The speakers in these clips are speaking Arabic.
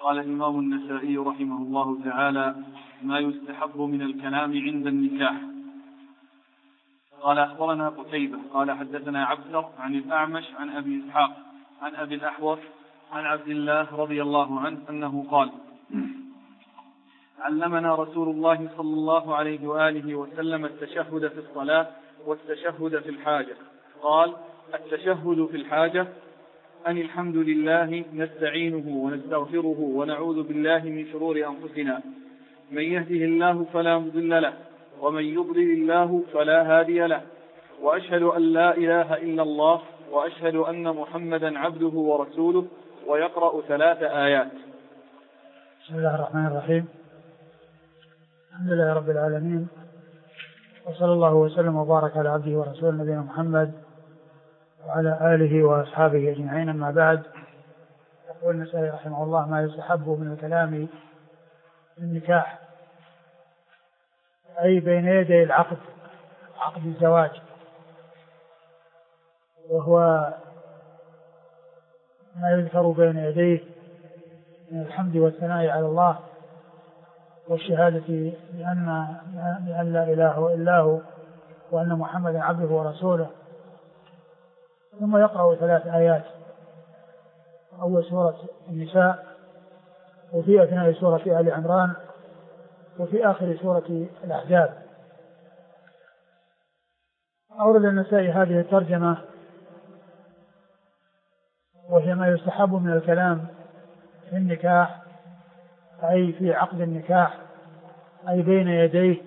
قال الإمام النسائي رحمه الله تعالى: ما يستحب من الكلام عند النكاح. قال أخبرنا قتيبة قال حدثنا عبدر عن الأعمش عن أبي إسحاق عن أبي الأحوص عن عبد الله رضي الله عنه أنه قال: علمنا رسول الله صلى الله عليه وآله وسلم التشهد في الصلاة والتشهد في الحاجة. قال: التشهد في الحاجة أن الحمد لله نستعينه ونستغفره ونعوذ بالله من شرور أنفسنا، من يهده الله فلا مضل له ومن يضلل الله فلا هادي له، وأشهد أن لا إله إلا الله وأشهد أن محمدا عبده ورسوله، ويقرأ 3 آيات. بسم الله الرحمن الرحيم. الحمد لله رب العالمين، وصلى الله وسلم وبارك على عبده ورسوله نبينا محمد وعلى آله وأصحابه أجمعين. أما بعد، يقول النسائي رحمه الله: ما يستحب من الكلام في النكاح، أي بين يدي العقد، عقد الزواج، وهو ما يذكر بين يديه من الحمد والثناء على الله والشهادة بأن لا إله إلا هو وأن محمدا عبده ورسوله، ثم يقرأ 3 آيات: أول سورة النساء، وفي أثناء سورة آل عمران، وفي آخر سورة الأحزاب. أورد النسائي هذه الترجمة وهي ما يستحب من الكلام في النكاح، أي في عقد النكاح، أي بين يديه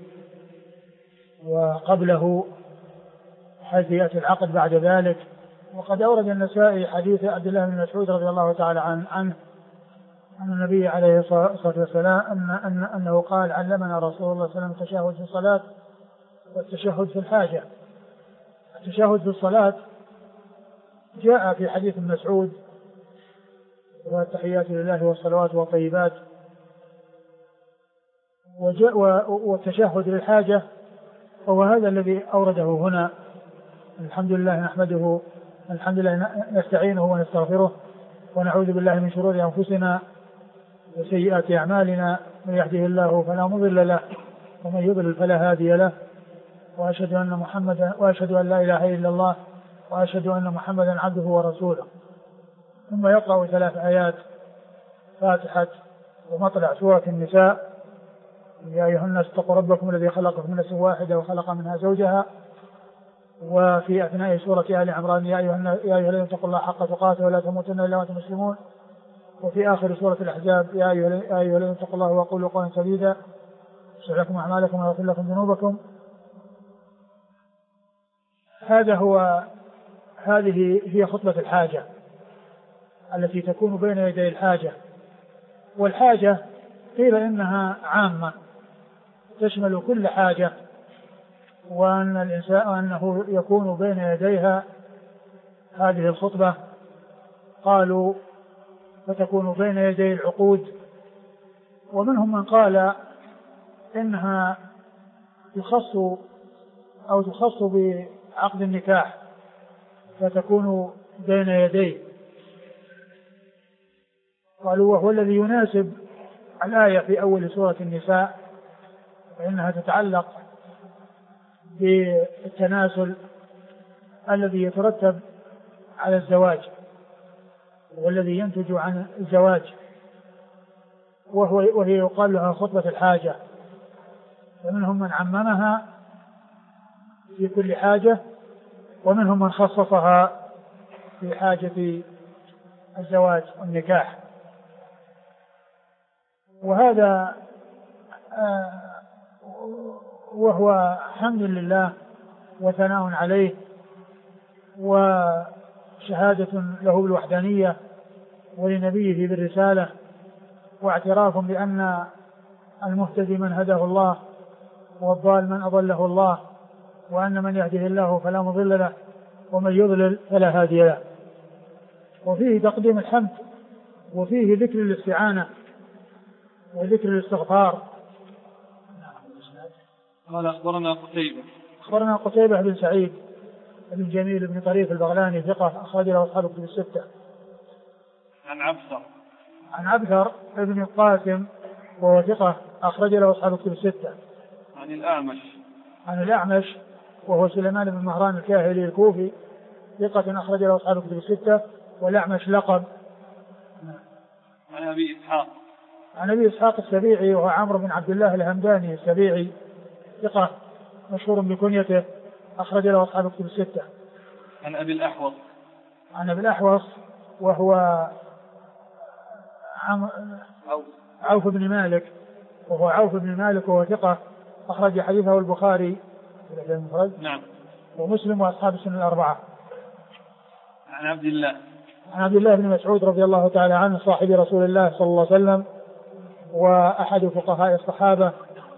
وقبله حيث يأتي العقد بعد ذلك. وقد أورد النسائي حديث عبد الله بن مسعود رضي الله تعالى عنه أن النبي عليه الصلاة والسلام أنه قال: علمنا رسول الله صلى الله عليه وسلم التشهد في الصلاة والتشهد في الحاجة. التشهد في الصلاة جاء في حديث ابن مسعود: والتحيات لله والصلوات والطيبات. والتشهد للحاجة هو هذا الذي أورده هنا: الحمد لله نحمده، الحمد لله نستعينه ونستغفره ونعوذ بالله من شرور أنفسنا وسيئات أعمالنا، من يهده الله فلا مضل له ومن يضلل فلا هادي له، وأشهد أن لا إله إلا الله وأشهد أن محمدا عبده ورسوله. ثم يقرأ 3 آيات: فاتحة ومطلع سورة النساء: يا أيها الناس اتقوا ربكم الذي خلقكم من نفس واحدة وخلق منها زوجها. وفي أثناء سورة آل عمران: يا أيها الذين اتقوا الله حق تقاته ولا تموتن إلا وأنتم مسلمون. وفي آخر سورة الأحزاب: يا أيها الذين اتقوا الله وقولوا قولا سديدا يصلح لكم أعمالكم ويغفر لكم ذنوبكم. هذه هي خطبة الحاجة التي تكون بين يدي الحاجة. والحاجة قيل إنها عامة تشمل كل حاجة، وأن الإنسان أنه يكون بين يديها هذه الخطبة. قالوا: فتكون بين يدي العقود. ومنهم من قال إنها تخص بعقد النكاح فتكون بين يديه. قالوا: وهو الذي يناسب الآية في أول سورة النساء، فإنها تتعلق بالتناسل الذي يترتب على الزواج والذي ينتج عن الزواج، وهي يقال لها خطبة الحاجة. فمنهم من عممها في كل حاجة، ومنهم من خصصها في حاجة الزواج والنكاح. وهذا وهو حمد لله وثناء عليه وشهادة له بالوحدانية ولنبيه بالرسالة، واعتراف بأن المهتدي من هداه الله والضال من أضله الله، وأن من يهده الله فلا مضل له ومن يضلل فلا هادي له. وفيه تقديم الحمد، وفيه ذكر الاستعانة وذكر الاستغفار. قال: أخبرنا قتيبة بن سعيد بن جميل بن طريف البغلاني ثقة أخرج له أصحاب الكتب 6. عن عن عبثر بن القاسم وهو ثقة أخرج له أصحاب الكتب الستة. عن الأعمش وهو سليمان بن مهران الكاهلي الكوفي ثقة أخرج له أصحاب الكتب الستة، والأعمش لقب. عن أبي إسحاق السبيعي وهو عمرو بن عبد الله الهمداني السبيعي ثقة مشهور بكنيته أخرج له أصحاب الكتب الستة. عن أبي الأحوص وهو عوف بن مالك وهو ثقة أخرج حديثه البخاري نعم ومسلم وأصحاب السنن الأربعة. عن عبد الله بن مسعود رضي الله تعالى عنه صاحب رسول الله صلى الله عليه وسلم وأحد فقهاء الصحابة،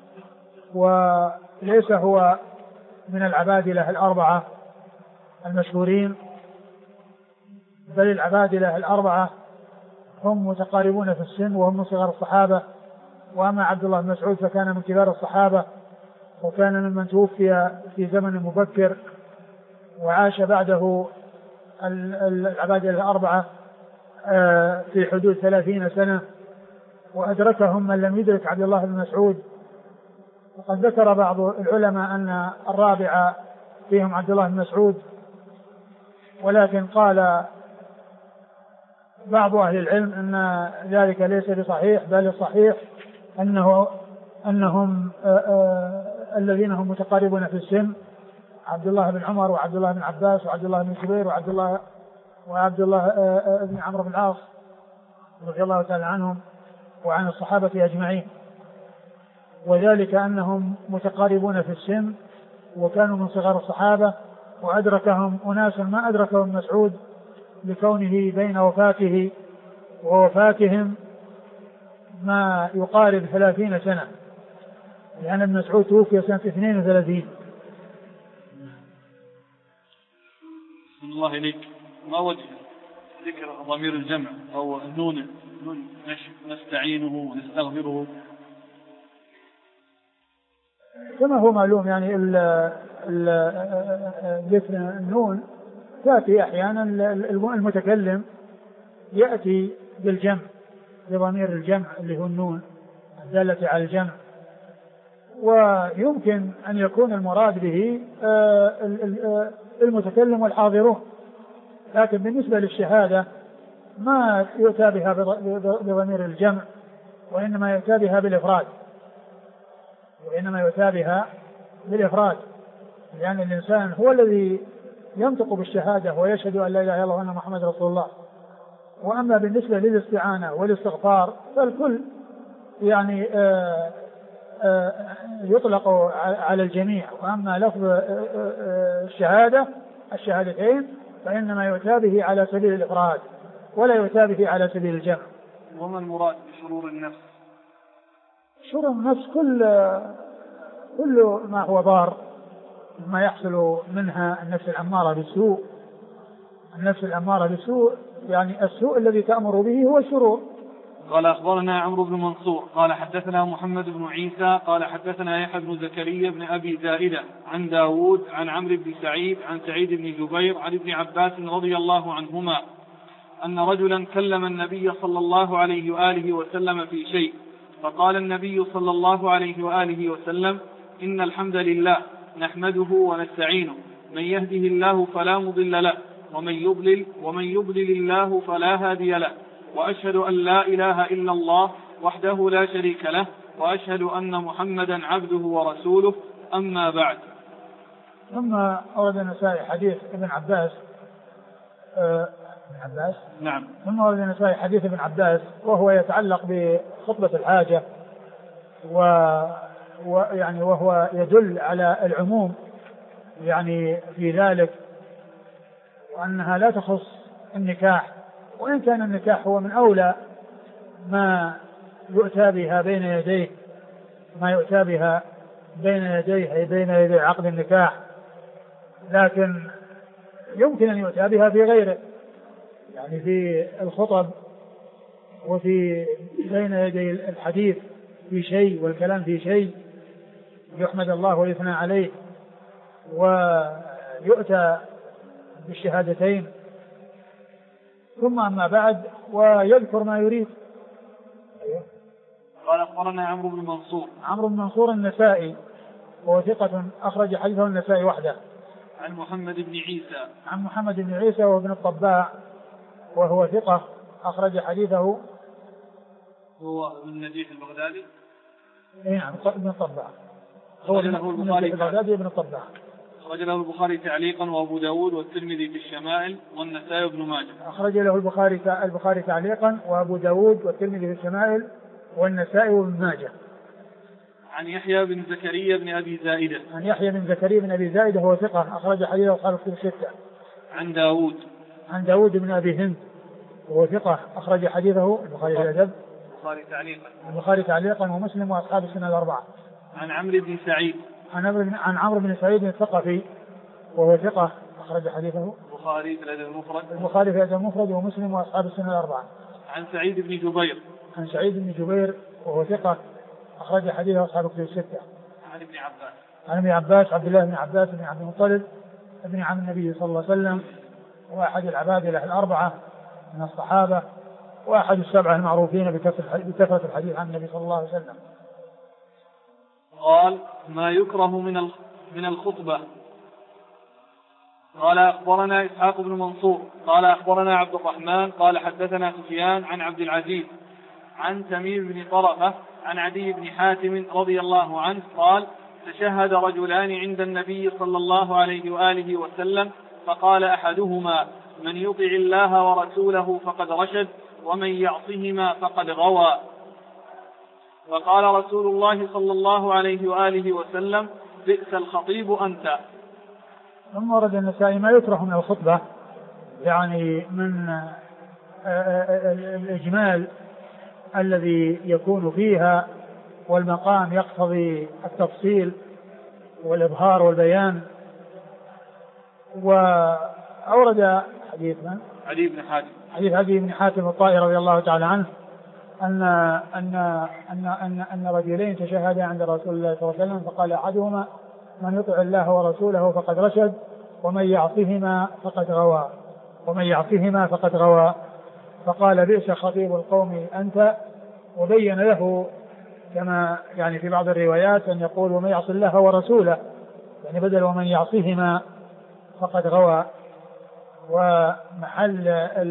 وليس هو من العبادلة الأربعة المشهورين، بل العبادلة الأربعة هم متقاربون في السن وهم من صغار الصحابة. وأما عبد الله بن مسعود فكان من كبار الصحابة، وكان ممن توفي في زمن مبكر، وعاش بعده العبادلة الأربعة في حدود 30 سنة، وأدركهم من لم يدرك عبد الله بن مسعود. وقد ذكر بعض العلماء أن الرابع فيهم عبد الله بن مسعود، ولكن قال بعض أهل العلم أن ذلك ليس بصحيح، بل الصحيح أنهم الذين هم متقاربون في السن عبد الله بن عمر وعبد الله بن عباس وعبد الله بن زبير وعبد الله بن عمرو بن العاص رضي الله تعالى عنهم وعن الصحابة أجمعين، وذلك أنهم متقاربون في السن وكانوا من صغار الصحابة، وأدركهم أناس ما أدركهم مسعود لكونه بين وفاته ووفاتهم ما يقارب 30 سنة، لأن ابن مسعود توفي سنة 32. بسم الله إليك. ما وجه ذكر ضمير الجمع أو نون نستعينه ونستغفره؟ كما هو معلوم يعني ذكر النون تأتي أحيانا المتكلم يأتي بالجمع بضمير الجمع اللي هو النون الدالة على الجمع، ويمكن أن يكون المراد به المتكلم والحاضرون، لكن بالنسبة للشهادة ما يؤتى بها بضمير الجمع، وإنما يؤتى بها بالإفراد، لأن الإنسان هو الذي ينطق بالشهادة ويشهد أن لا إله إلا الله وأن محمد رسول الله. وأما بالنسبة للاستعانة والاستغفار فالكل يعني يطلق على الجميع، وأما لفظ الشهادتين فإنما يؤتى به على سبيل الإفراد ولا يؤتى به على سبيل الجمع. وما المراد بشرور النفس؟ شرور النفس كل ما هو ضار، ما يحصل منها النفس الأمارة بالسوء، يعني السوء الذي تأمر به هو الشرور. قال أخبرنا عمرو بن منصور قال حدثنا محمد بن عيسى قال حدثنا يحيى بن زكريا بن أبي زائدة عن داود عن عمرو بن سعيد عن سعيد بن جبير عن ابن عباس رضي الله عنهما أن رجلا كلم النبي صلى الله عليه وآله وسلم في شيء، فقال النبي صلى الله عليه وآله وسلم: إن الحمد لله نحمده ونستعينه، من يهده الله فلا مضل له ومن يضلل الله فلا هادي له، وأشهد أن لا إله إلا الله وحده لا شريك له، وأشهد أن محمدا عبده ورسوله، أما بعد. ثم أورد النسائي حديث ابن عباس نعم. ثم أورد النسائي حديث ابن عباس وهو يتعلق بخطبة الحاجة، ويعني وهو يدل على العموم يعني في ذلك، وأنها لا تخص النكاح، وإن كان النكاح هو من أولى ما يؤتى بها بين يديه، أي بين يدي عقد النكاح، لكن يمكن أن يؤتى بها في غيره، يعني في الخطب وفي بين يدي الحديث في شيء والكلام في شيء يحمد الله ويثنى عليه، ويؤتى بالشهادتين. ثم أما بعد ويذكر ما يريد قال أخبرنا عمرو بن منصور. عمرو بن منصور النسائي وهو ثقة أخرج حديثه النسائي وحده. عن محمد بن عيسى. عن محمد بن عيسى وابن الطباع وهو ثقة أخرج حديثه. هو ابن النجيح البغدادي. نعم ابن الطباع. هو البغدادي ابن الطباع. أخرج له البخاري تعليقا وأبو داود والترمذي في الشمائل والنسائي وابن ماجه. أخرج له البخاري تعليقا وأبو داود والترمذي في الشمائل والنسائي وابن ماجه. عن يحيى بن زكريا بن أبي زائدة. عن يحيى بن زكريا بن أبي زائدة هو ثقة أخرج حديثه أصحاب الكتب الستة. عن داود. عن داود بن أبي هند وهو ثقة أخرج حديثه البخاري في الأدب. البخاري تعليقا ومسلم وأصحاب السنة الأربعة. عن عمرو بن سعيد. عن عمرو بن سعيد الثقفي وهو ثقة أخرج حديثه البخاري في الأدب المفرد. البخاري في الأدب المفرد ومسلم وأصحاب السنة الأربعة. عن سعيد بن جبير. عن سعيد بن جبير وهو ثقة أخرج حديثه أصحاب الكتب الستة. عن ابن عباس. عن ابن عباس عبد الله بن عباس بن عبد المطلب ابن عم النبي صلى الله عليه وسلم وأحد العبادلة الأربعة من الصحابة وأحد السبعة المعروفين بكثرة الحديث عن النبي صلى الله عليه وسلم. قال ما يكره من الخطبة. قال أخبرنا إسحاق بن منصور قال أخبرنا عبد الرحمن قال حدثنا سفيان عن عبد العزيز عن تميم بن طرفة عن عدي بن حاتم رضي الله عنه قال تشهد رجلان عند النبي صلى الله عليه وآله وسلم فقال أحدهما من يطع الله ورسوله فقد رشد ومن يعصهما فقد غوى. وقال رسول الله صلى الله عليه وآله وسلم بئس الخطيب أنت. ثم ورد النسائي ما يكره من الخطبة يعني من الإجمال الذي يكون فيها والمقام يقتضي التفصيل والإظهار والبيان. وأورد حديث من؟ حديث عدي بن حاتم الطائي رضي الله تعالى عنه أن رجلين تشهدا عند رسول الله صلى الله عليه وسلم فقال أحدهما من يطع الله ورسوله فقد رشد ومن يعصهما فقد غوى. فقال بئس خطيب القوم أنت. وبين له كما يعني في بعض الروايات أن يقول ومن يعص الله ورسوله يعني بدل ومن يعصهما فقد غوى. ومحل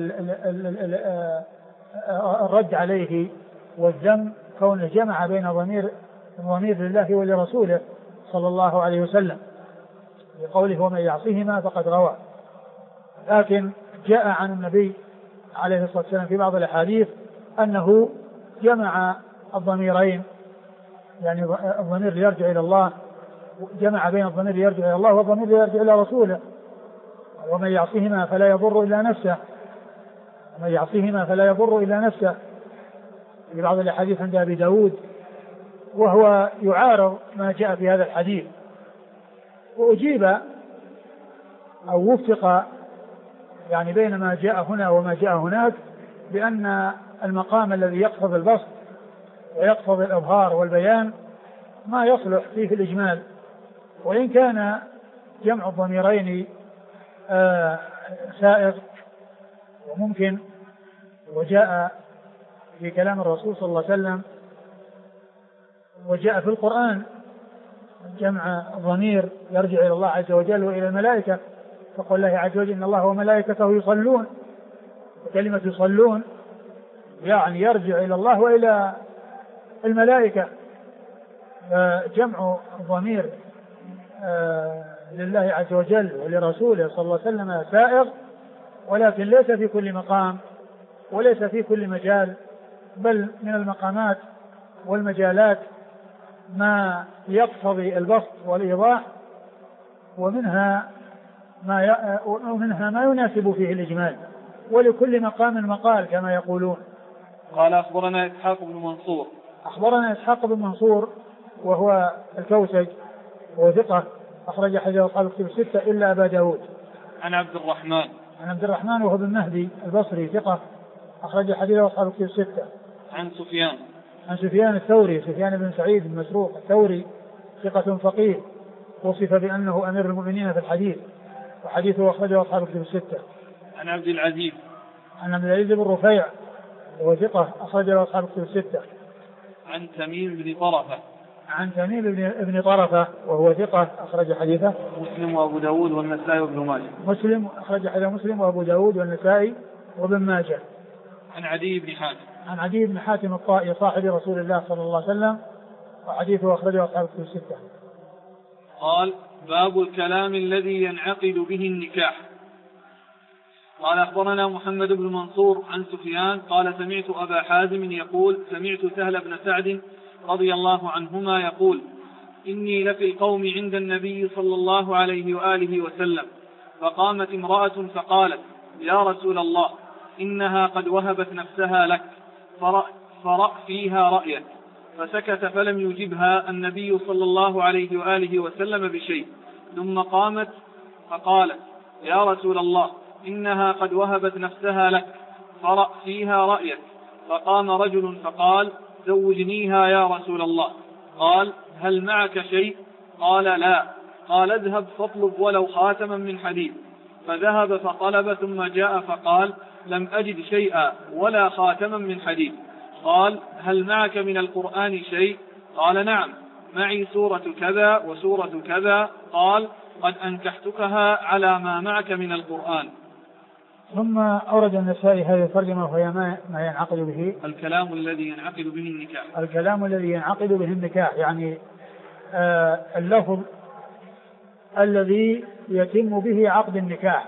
الرد عليه والذم كونه جمع بين ضمير لله ولرسوله صلى الله عليه وسلم بقوله ومن يعصهما فقد غوى. لكن جاء عن النبي عليه الصلاة والسلام في بعض الأحاديث أنه جمع الضميرين يعني الضمير يرجع إلى الله جمع بين الضمير يرجع إلى الله والضمير يرجع إلى رسوله. ومن يعصهما فلا يضر إلا نفسه في بعض الأحاديث عند أبي داود وهو يعارض ما جاء في هذا الحديث. وأجيب أو وفق يعني بين ما جاء هنا وما جاء هناك بأن المقام الذي يقتضي البسط ويقتضي الإظهار والبيان ما يصلح فيه الإجمال وإن كان جمع الضميرين سائغ وممكن. وجاء في كلام الرسول صلى الله عليه وسلم وجاء في القرآن جمع الضمير يرجع إلى الله عز وجل وإلى الملائكة فقال الله عز وجل إن الله وملائكته يصلون. وكلمة يصلون يعني يرجع إلى الله وإلى الملائكة. جمع الضمير لله عز وجل ولرسوله صلى الله عليه وسلم سائغ ولكن ليس في كل مقام وليس في كل مجال بل من المقامات والمجالات ما يقتضي البسط والإيضاح ومنها ما يناسب فيه الإجمال ولكل مقام مقال كما يقولون. قال أخبرنا إسحاق بن منصور وهو الكوسج وهو ثقة أخرج حديث أصحاب الكتب الستة إلا أبا داود. عن عبد الرحمن وهو بن مهدي البصري ثقة أخرج حديث أصحاب الكتب الستة. عن سفيان الثوري سفيان بن سعيد بن مسروق الثوري ثقة فقيه وصف بأنه أمير المؤمنين في الحديث وحديثه أخرجه أصحاب الكتب الستة. عن عبد العزيز بن رفيع وهو ثقة أخرج له أصحاب الكتب الستة. عن تميم بن طرفة. عن تميم بن طرفة وهو ثقة أخرج حديثه مسلم وأبو داود والنسائي وابن ماجه. مسلم أخرج حديث مسلم وأبو داود والنسائي وابن ماجه. عن عدي بن حاتم. عن عدي بن حاتم الطائي صاحب رسول الله صلى الله عليه وسلم وحديثه أخرجه أصحاب الكتب الستة. قال: باب الكلام الذي ينعقد به النكاح. قال: أخبرنا محمد بن منصور عن سفيان قال: سمعت أبا حازم يقول: سمعت سهل بن سعد رضي الله عنهما يقول: إني لفي القوم عند النبي صلى الله عليه وآله وسلم، فقامت امرأة فقالت: يا رسول الله، إنها قد وهبت نفسها لك، فرأ فيها رأيك. فسكت فلم يجبها النبي صلى الله عليه وآله وسلم بشيء، ثم قامت فقالت: يا رسول الله، إنها قد وهبت نفسها لك، فرأ فيها رأيك. فقام رجل فقال: زوجنيها يا رسول الله. قال: هل معك شيء؟ قال: لا. قال: اذهب فاطلب ولو خاتما من حديد. فذهب فطلب ثم جاء فقال: لم أجد شيئا ولا خاتما من حديد. قال: هل معك من القرآن شيء؟ قال: نعم، معي سورة كذا وسورة كذا. قال: قد أنكحتكها على ما معك من القرآن. ثم أورد النسائي هذه الترجمة وهي ما ينعقد به الكلام الذي ينعقد به النكاح. الكلام الذي ينعقد به النكاح، يعني اللفظ الذي يتم به عقد النكاح،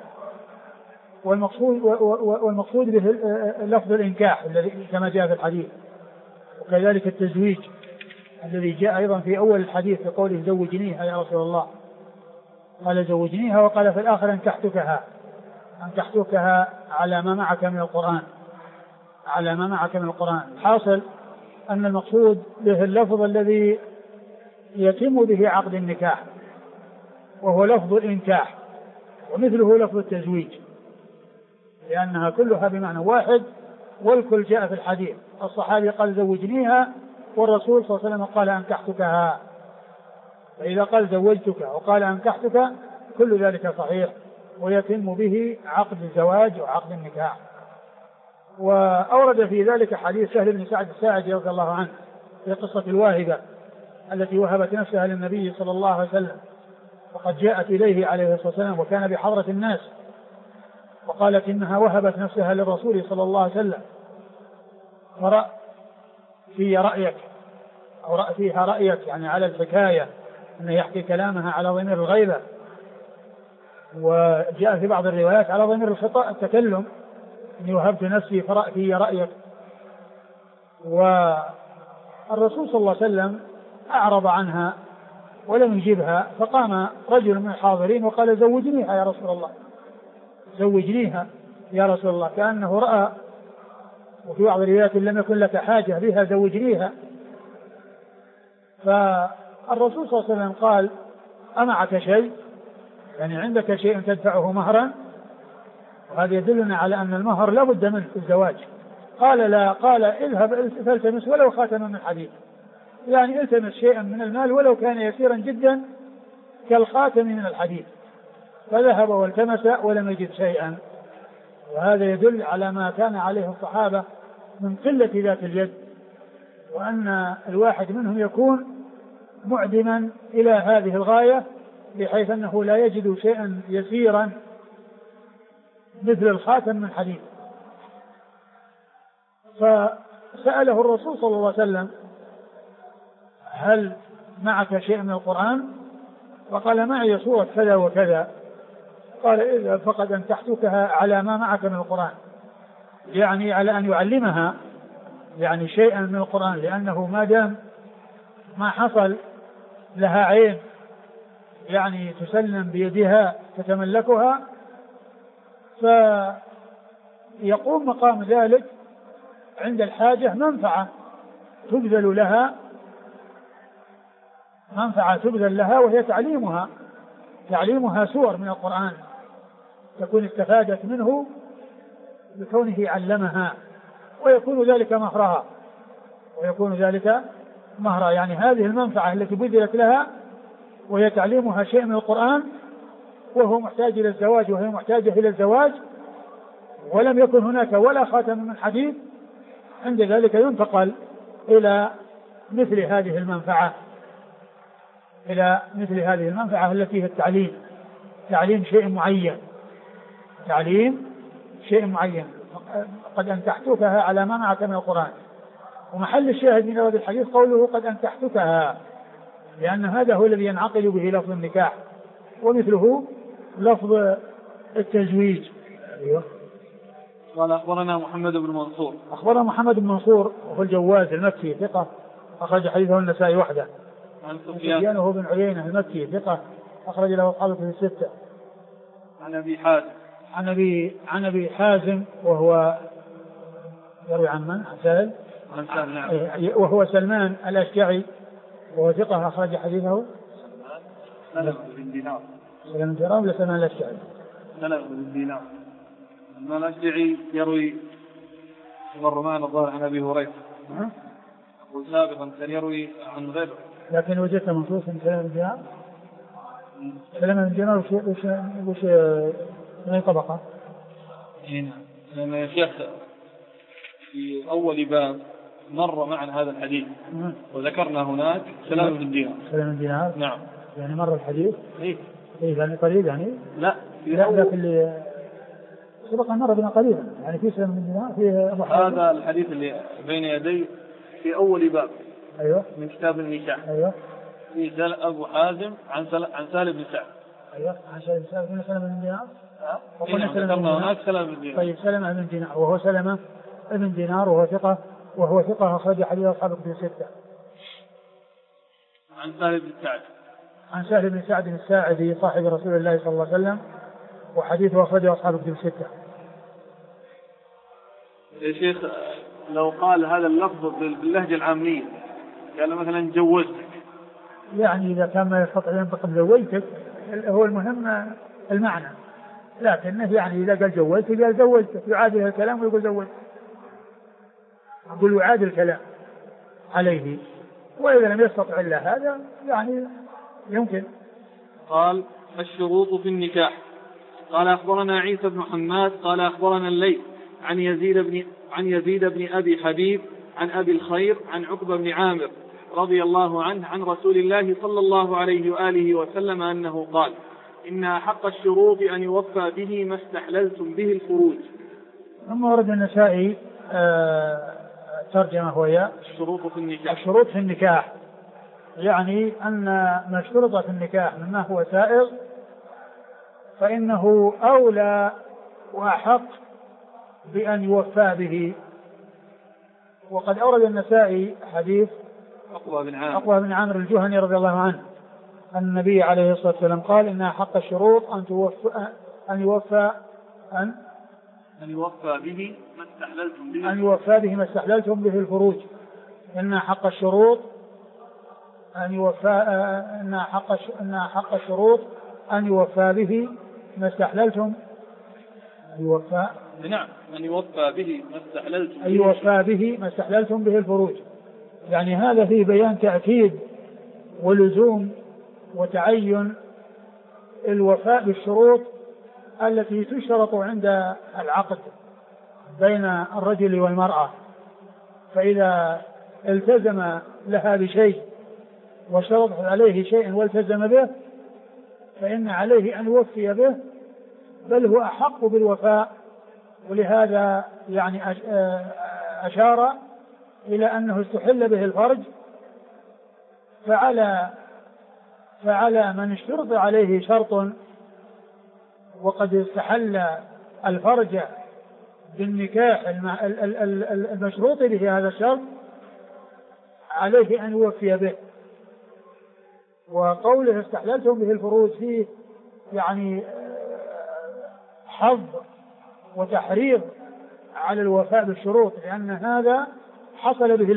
والمقصود به لفظ الإنكاح الذي كما جاء في الحديث، وكذلك التزويج الذي جاء أيضا في أول الحديث في قوله: زوجنيها يا رسول الله. قال: زوجنيها، وقال في الآخر: أنكحتكها على ما معك من القرآن. حاصل أن المقصود به اللفظ الذي يتم به عقد النكاح، وهو لفظ الإنكاح، ومثله لفظ التزويج، لأنها كلها بمعنى واحد والكل جاء في الحديث. الصحابي قال: زوجنيها، والرسول صلى الله عليه وسلم قال: أنكحتكها. فإذا قال زوجتك وقال أنكحتك كل ذلك صحيح، ويتم به عقد الزواج وعقد النكاح. وأورد في ذلك حديث سهل بن سعد الساعدي رضي الله عنه في قصة الواهبة التي وهبت نفسها للنبي صلى الله عليه وسلم، وقد جاءت إليه عليه الصلاة والسلام وكان بحضرة الناس، وقالت إنها وهبت نفسها للرسول صلى الله عليه وسلم، فرأى في رأيك أو رأى فيها رأيك، يعني على الحكاية أنه يحكي كلامها على ضمير الغيبة، وجاء في بعض الروايات على ضمير الخطأ التكلم: إني وهبت نفسي فرأى في رأيك. والرسول صلى الله عليه وسلم أعرض عنها ولم يجبها، فقام رجل من الحاضرين وقال: زوجنيها يا رسول الله، زوجنيها يا رسول الله، كأنه رأى، وفي بعض الروايات: لم يكن لك حاجة بها، زوجنيها. فالرسول صلى الله عليه وسلم قال: أمعك شيء؟ يعني عندك شيء تدفعه مهرا؟ وهذا يدلنا على أن المهر لا بد منه في الزواج. قال: لا. قال: اذهب فالتمس ولو خاتما من حديد، يعني التمس شيئا من المال ولو كان يسيرا جدا كالخاتم من الحديد. فذهب والتمس ولم يجد شيئا. وهذا يدل على ما كان عليه الصحابة من قلة ذات اليد، وأن الواحد منهم يكون معدما إلى هذه الغاية، بحيث أنه لا يجد شيئا يسيرا مثل الخاتم من حديد. فسأله الرسول صلى الله عليه وسلم: هل معك شيء من القرآن؟ وقال: معي سورة كذا وكذا. قال: إذا فقد أنكحتكها على ما معك من القرآن، يعني على أن يعلمها يعني شيئا من القرآن، لأنه ما دام ما حصل لها عين يعني تسلم بيدها تتملكها، فيقوم مقام ذلك عند الحاجة منفعة تبذل لها، وهي تعليمها سور من القرآن تكون استفادت منه بكونه علمها، ويكون ذلك مهرها. يعني هذه المنفعة التي بذلت لها وهي تعليمها شيء من القرآن، وهو محتاج إلى الزواج وهي محتاجة إلى الزواج، ولم يكن هناك ولا خاتم من حديد، عند ذلك ينتقل إلى مثل هذه المنفعة التي هي التعليم، تعليم شيء معين قد أنكحتكها على ما معك من القرآن. ومحل الشاهد من هذا الحديث قوله قد أنكحتكها، لأن هذا هو الذي ينعقد به لفظ النكاح، ومثله لفظ التزويج. أيوه. قال أخبرنا محمد بن منصور وهو الجواز المكي ثقة أخرج حديثه النسائي وحده. عن سفيان وهو بن عيينة المكي ثقة أخرج له أصحابه في الستة. عن أبي حازم وهو يروي عن من؟ وهو سلمان الأشجعي وهو ثقة أخرج حديثه. سلم بن دينار ولا سلمان الأشجعي؟ سلم بن دينار. سلمان الأشجعي يروي مر معنا الظاهر عن أبي هريرة وسابقا كان يروي عن غيره، لكن وجدت منصوص من سلمان بن دينار. سلمان بن دينار وش من طبقة؟ هنا لأن يا شيخ في أول باب مر معنا هذا الحديث وذكرنا هناك سلام بن دينار. نعم. يعني مر الحديث. إيه يعني قريب يعني. لا لكن اللي سبق مر بنا قريبا يعني في سلام بن دينار في أبو حازم. هذا الحديث اللي بين يدي في أول باب. أيوه. من كتاب النكاح. أيوه. في أبو حازم عن سالم بن سعد. أيوه. عن سالم بن سعد. قلنا سلام بن دينار. ذكرنا هناك سلام بن دينار. طيب سلم بن دينار وهو سلمة بن دينار وهو ثقة أخرج حديث أصحابه في الستة. عن سالم بن سعد الساعدي صاحب رسول الله صلى الله عليه وسلم وحديثه أخرجه أصحابه في الستة. يا شيخ لو قال هذا اللفظ باللهجة العامية قال مثلا جوزتك، يعني إذا كان ما يستطيع ينطق زوجتك هو المهم المعنى، لكنه يعني إذا قال جوزتك قال زوجتك، يعادل الكلام ويقول زوجتك، يقول يعادل الكلام عليه. وإذا لم يستطع إلا هذا يعني يمكن. قال الشروط في النكاح. قال أخبرنا عيسى بن حماد قال أخبرنا الليث عن يزيد بن أبي حبيب عن أبي الخير عن عقبة بن عامر رضي الله عنه عن رسول الله صلى الله عليه وآله وسلم أنه قال إن أحق الشروط أن يوفى به ما استحللتم به الفروج. ثم ورد النسائي ترجمة وهي الشروط في النكاح، يعني أن ما اشترط في النكاح مما هو سائغ فإنه أولى وأحق بأن يوفى به. وقد أورد النسائي حديث عقبة بن عامر الجهني رضي الله عنه أن النبي عليه الصلاة والسلام قال إن أحق الشروط أن يوفى به ما استحللتم به الفروج. إن أحق الشروط أن يوفى به ما استحللتم به ما استحللتم به الفروج. يعني هذا فيه بيان تأكيد ولزوم وتعين الوفاء بالشروط التي تشترط عند العقد بين الرجل والمرأة. فإذا التزم لها بشيء وشرط عليه شيء والتزم به فإن عليه أن يوفي به، بل هو أحق بالوفاء. ولهذا يعني أشار إلى أنه استحل به الفرج، فعلى من اشترط عليه شرط وقد استحل الفرج بالنكاح المشروط به هذا الشرط عليه أن يوفي به. وقوله استحللتم به الفروج فيه يعني حظ وتحريض على الوفاء بالشروط، لأن هذا حصل به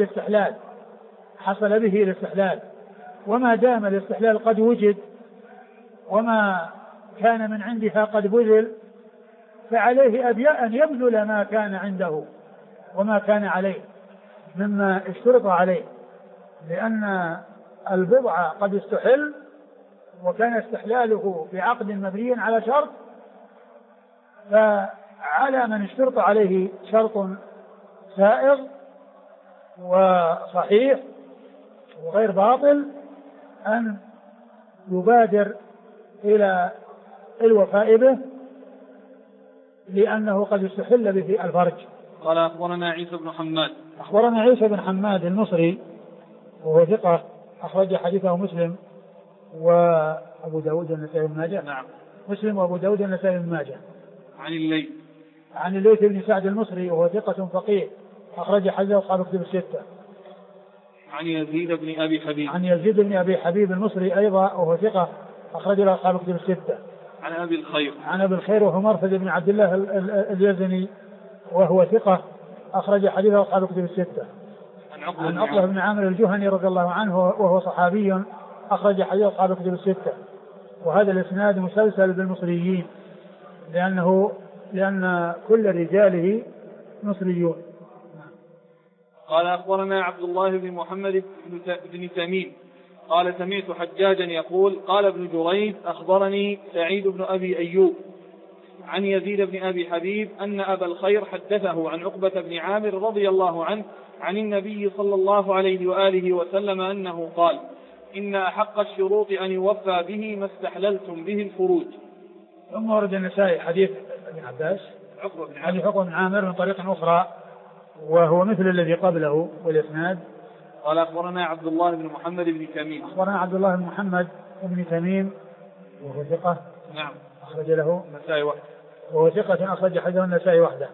الاستحلال، وما دام الاستحلال قد وجد وما كان من عندها قد بذل فعليه أن يبذل ما كان عنده وما كان عليه مما اشترط عليه، لأن البضع قد استحل وكان استحلاله بعقد مبني على شرط، فعلى من اشترط عليه شرط سائغ وصحيح وغير باطل أن يبادر إلى الوفاء به لأنه قد يستحل به الفرج. قال أخبرنا عيسى بن حماد. أخبرنا عيسى بن حماد المصري وهو ثقة أخرج حديثه مسلم وأبو داود والنسائي بن ماجه. نعم. مسلم وأبو داود والنسائي بن ماجه. عن الليث بن سعد المصري وهو ثقة فقيه أخرج حديثه أصحاب كتب الستة. عن يزيد بن أبي حبيب المصري أيضا وهو ثقة أخرج له أصحاب كتب الستة. عن أبي الخير وهو مرثد بن عبد الله اليزني وهو ثقة أخرج حديثه أصحاب كتب الستة. عن عقبة بن عامر الجهني رضي الله عنه وهو صحابي أخرج حديث أصحاب كتب الستة. وهذا الإسناد مسلسل بالمصريين لأن كل رجاله مصريون. قال أخبرنا عبد الله بن محمد بن تميم قال سمعت حجاجا يقول قال ابن جريج أخبرني سعيد بن أبي أيوب عن يزيد بن أبي حبيب أن أبا الخير حدثه عن عقبة بن عامر رضي الله عنه عن النبي صلى الله عليه وآله وسلم أنه قال إن أحق الشروط أن يوفى به ما استحللتم به الفروج. ثم ورد النسائي حديث ابن عباس عقبة بن عامر من طريق أخرى وهو مثل الذي قبله والإسناد. قال أخبرنا عبد الله بن محمد بن تميم. أخبرنا عبد الله بن محمد بن تميم وهو ثقة. نعم. أخرج له النسائي وحده. وهو ثقة أخرج حديثه النسائي وحده.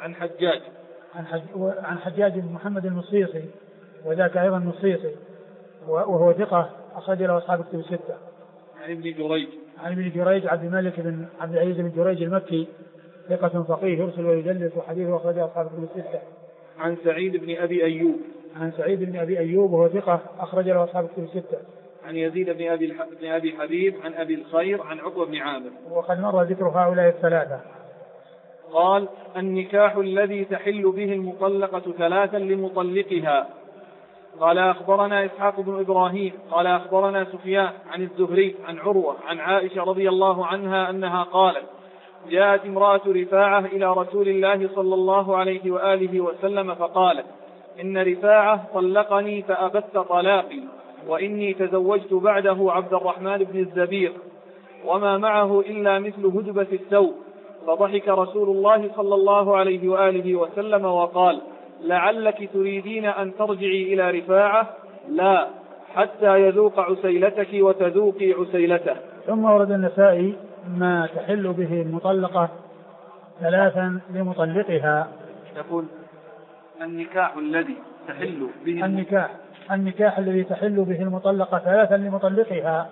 عن حجاج بن محمد المصيصي وذاك أيضا المصيصي وهو ثقة أخرج له أصحاب كتب الستة. عن ابن جريج عبد الملك بن عبد العزيز بن جريج المكي ثقة فقيه يرسل ويدلس وحديثه أخرجه أصحاب كتب الستة. عن سعيد بن أبي أيوب وهو ثقة أخرج له أصحاب كتب الستة. عن يزيد بن أبي حبيب عن أبي الخير عن عقبة بن عامر. وقد مر ذكر هؤلاء الثلاثة. قال النكاح الذي تحل به المطلقة ثلاثا لمطلقها. قال أخبرنا إسحاق بن إبراهيم قال أخبرنا سفيان عن الزهري عن عروة عن عائشة رضي الله عنها أنها قالت جاءت امرأة رفاعة إلى رسول الله صلى الله عليه وآله وسلم فقالت إن رفاعة طلقني فأبت طلاقي وإني تزوجت بعده عبد الرحمن بن الزبير وما معه إلا مثل هدبة الثوب. فضحك رسول الله صلى الله عليه وآله وسلم وقال لعلك تريدين أن ترجعي إلى رفاعة لا حتى يذوق عسيلتك وتذوقي عسيلته. ثم ورد النسائي ما تحل به المطلقة ثلاثا لمطلقها. يقول النكاح الذي تحل به النكاح الذي تحل به المطلقة ثلاثا لمطلقها.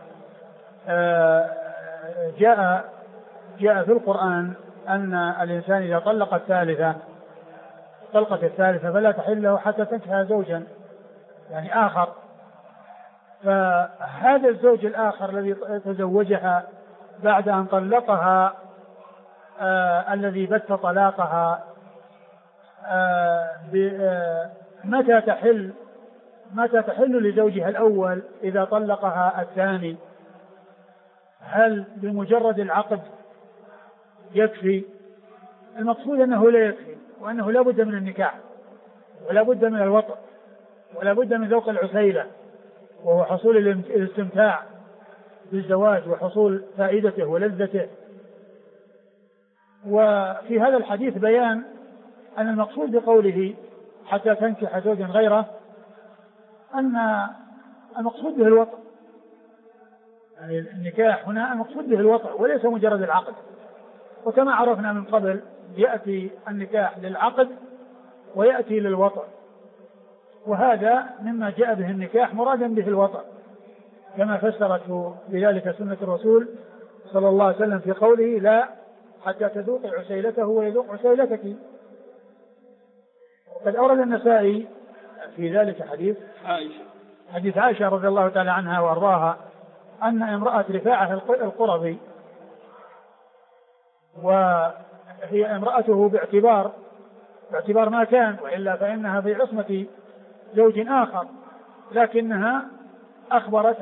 جاء في القرآن أن الإنسان إذا طلق الثالثة فلا تحل له حتى تنكح زوجا يعني آخر. فهذا الزوج الآخر الذي تزوجها بعد أن طلقها الذي بت طلاقها متى تحل لزوجها الأول إذا طلقها الثاني؟ هل بمجرد العقد يكفي؟ المقصود أنه لا يكفي وأنه لا بد من النكاح ولا بد من الوطء ولا بد من ذوق العسيلة وهو حصول الاستمتاع بالزواج وحصول فائدته ولذته. وفي هذا الحديث بيان أن المقصود بقوله حتى تنكح زوجا غيره أن المقصود به الوطء، يعني النكاح هنا المقصود به الوطء وليس مجرد العقد. وكما عرفنا من قبل يأتي النكاح للعقد ويأتي للوطء، وهذا مما جاء به النكاح مرادا به الوطء كما فسرت بذلك سنة الرسول صلى الله عليه وسلم في قوله لا حتى تذوق عسيلته ويذوق عسيلتك. وقد أورد النسائي في ذلك حديث عائشة رضي الله تعالى عنها وأرضاها أن امرأة رفاعة القرظي وهي امرأته باعتبار ما كان، وإلا فإنها في عصمة زوج آخر، لكنها أخبرت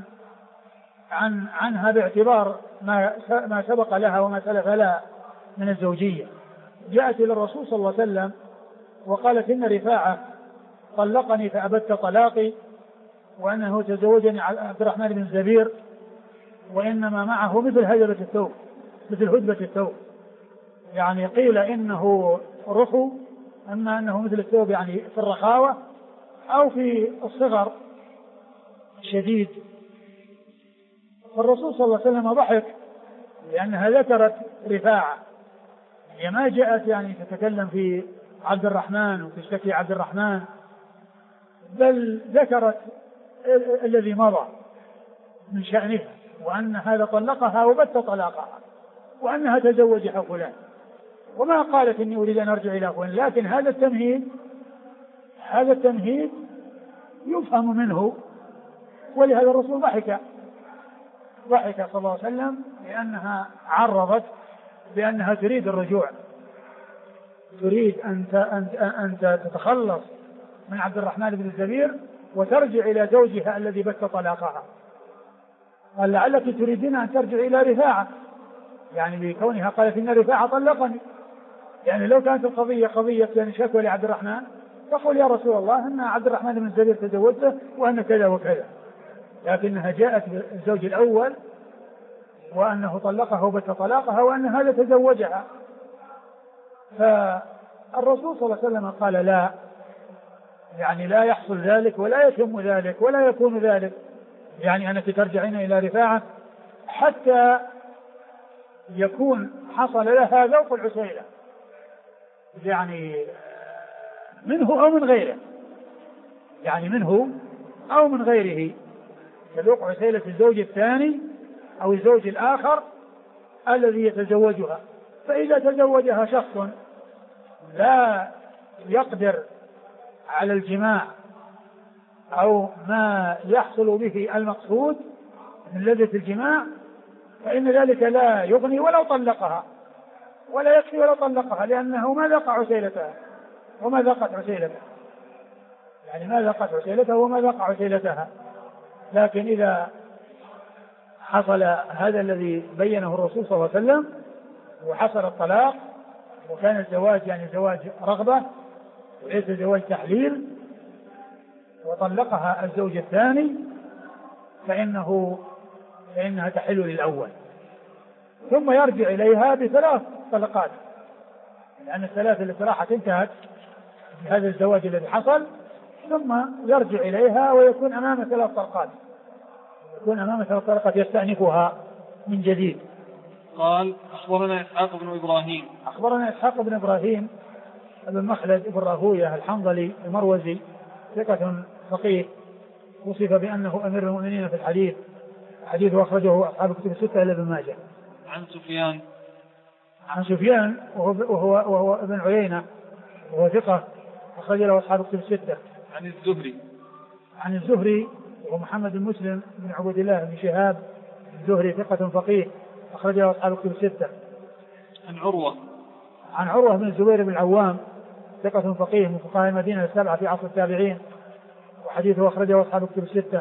عنها باعتبار ما سبق لها وما سلف لها من الزوجية. جاءت إلى الرسول صلى الله عليه وسلم وقالت إن رفاعة طلقني فأبدت طلاقي، وأنه تزوجني عبد الرحمن بن الزبير، وإنما معه مثل هدبة الثوب، مثل هدبة الثوب. يعني قيل إنه رخو، أما أنه مثل الثوب يعني في الرخاوة أو في الصغر شديد. فالرسول صلى الله عليه وسلم ضحك لأنها ذكرت رفاعة، هي ما جاءت يعني تتكلم في عبد الرحمن وتشتكي عبد الرحمن، بل ذكرت الذي مضى من شأنها، وأن هذا طلقها وبت طلاقها، وأنها تزوجها فلان، وما قالت إني أريد أن أرجع إلى فلان. لكن هذا التمهيد يفهم منه، ولهذا الرسول ضحك صلى الله عليه وسلم لأنها عرضت بأنها تريد الرجوع، تريد أن تتخلص من عبد الرحمن بن الزبير وترجع إلى زوجها الذي بت طلاقها. قال لعلك تريدين أن ترجع إلى رفاعة، يعني بكونها قالت إن رفاعة طلقني، يعني لو كانت القضية قضية يعني شكوى لعبد الرحمن تقول يا رسول الله أن عبد الرحمن بن الزبير تزوجته وأن كذا وكذا، لكنها جاءت بالزوج الأول وأنه طلقها وبت طلاقها وأن هذا تزوجها. فالرسول صلى الله عليه وسلم قال لا، يعني لا يحصل ذلك ولا يتم ذلك ولا يكون ذلك، يعني أنك ترجعين إلى رفاعة حتى يكون حصل لها ذوق العسيلة، يعني منه أو من غيره، يعني منه أو من غيره، يذوق عسيلة الزوج الثاني أو الزوج الآخر الذي يتزوجها. فإذا تزوجها شخص لا يقدر على الجماع أو ما يحصل به المقصود من لذة الجماع، فإن ذلك لا يغني ولو طلقها، ولا يكفي ولو طلقها، لأنه ما ذاق عسيلتها وما ذاقت عسيلته، يعني ما ذاقت عسيلته وما ذاق عسيلتها. لكن إذا حصل هذا الذي بينه الرسول صلى الله عليه وسلم وحصل الطلاق وكان الزواج يعني زواج رغبة وليس زواج تحليل، وطلقها الزوج الثاني فإنها تحل للأول، ثم يرجع إليها بثلاث طلقات، لأن الثلاث التي راحت انتهت بهذا الزواج الذي حصل، ثم يرجع إليها ويكون أمام ثلاث طلقات يستأنفها من جديد. قال أخبرنا إسحاق بن إبراهيم ابن مخلد بن راهوية الحنظلي المروزي، ثقة فقيه، وصف بأنه أمير المؤمنين في الحديث، حديثه أخرجه أصحاب الكتب الستة إلا ابن ماجه. عن سفيان وهو ابن عيينة وهو ثقة أخرج له أصحاب الكتب الستة. عن الزهري وهو محمد بن مسلم بن عبد الله بن شهاب الزهري، ثقة فقيه أخرج له أصحاب الكتب الستة. عن عروة بن الزبير بن العوام، ثقة فقيه من فقهاء المدينة السبعة في عصر التابعين، وحديثه أخرجه أصحاب الكتب الستة.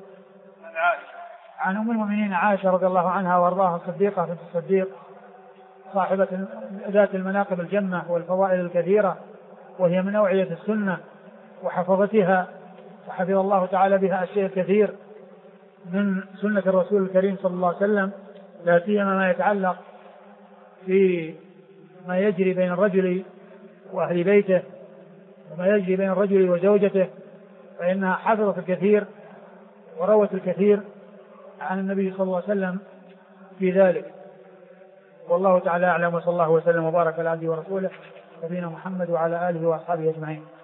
عن أم المؤمنين عائشة رضي الله عنها وأرضاها الصديقة بنت الصديق، صاحبة ذات المناقب الجمة والفضائل الكثيرة، وهي من أوعية السنة وحفظتها، وحفظ الله تعالى بها الشيء الكثير من سنة الرسول الكريم صلى الله عليه وسلم، لا سيما ما يتعلق في ما يجري بين الرجل وأهل بيته وما يجري بين الرجل وزوجته، فإنها حفظت الكثير وروت الكثير عن النبي صلى الله عليه وسلم في ذلك. والله تعالى أعلم، وصلى الله وسلم وبارك على عبده ورسوله نبينا محمد وعلى آله وأصحابه أجمعين.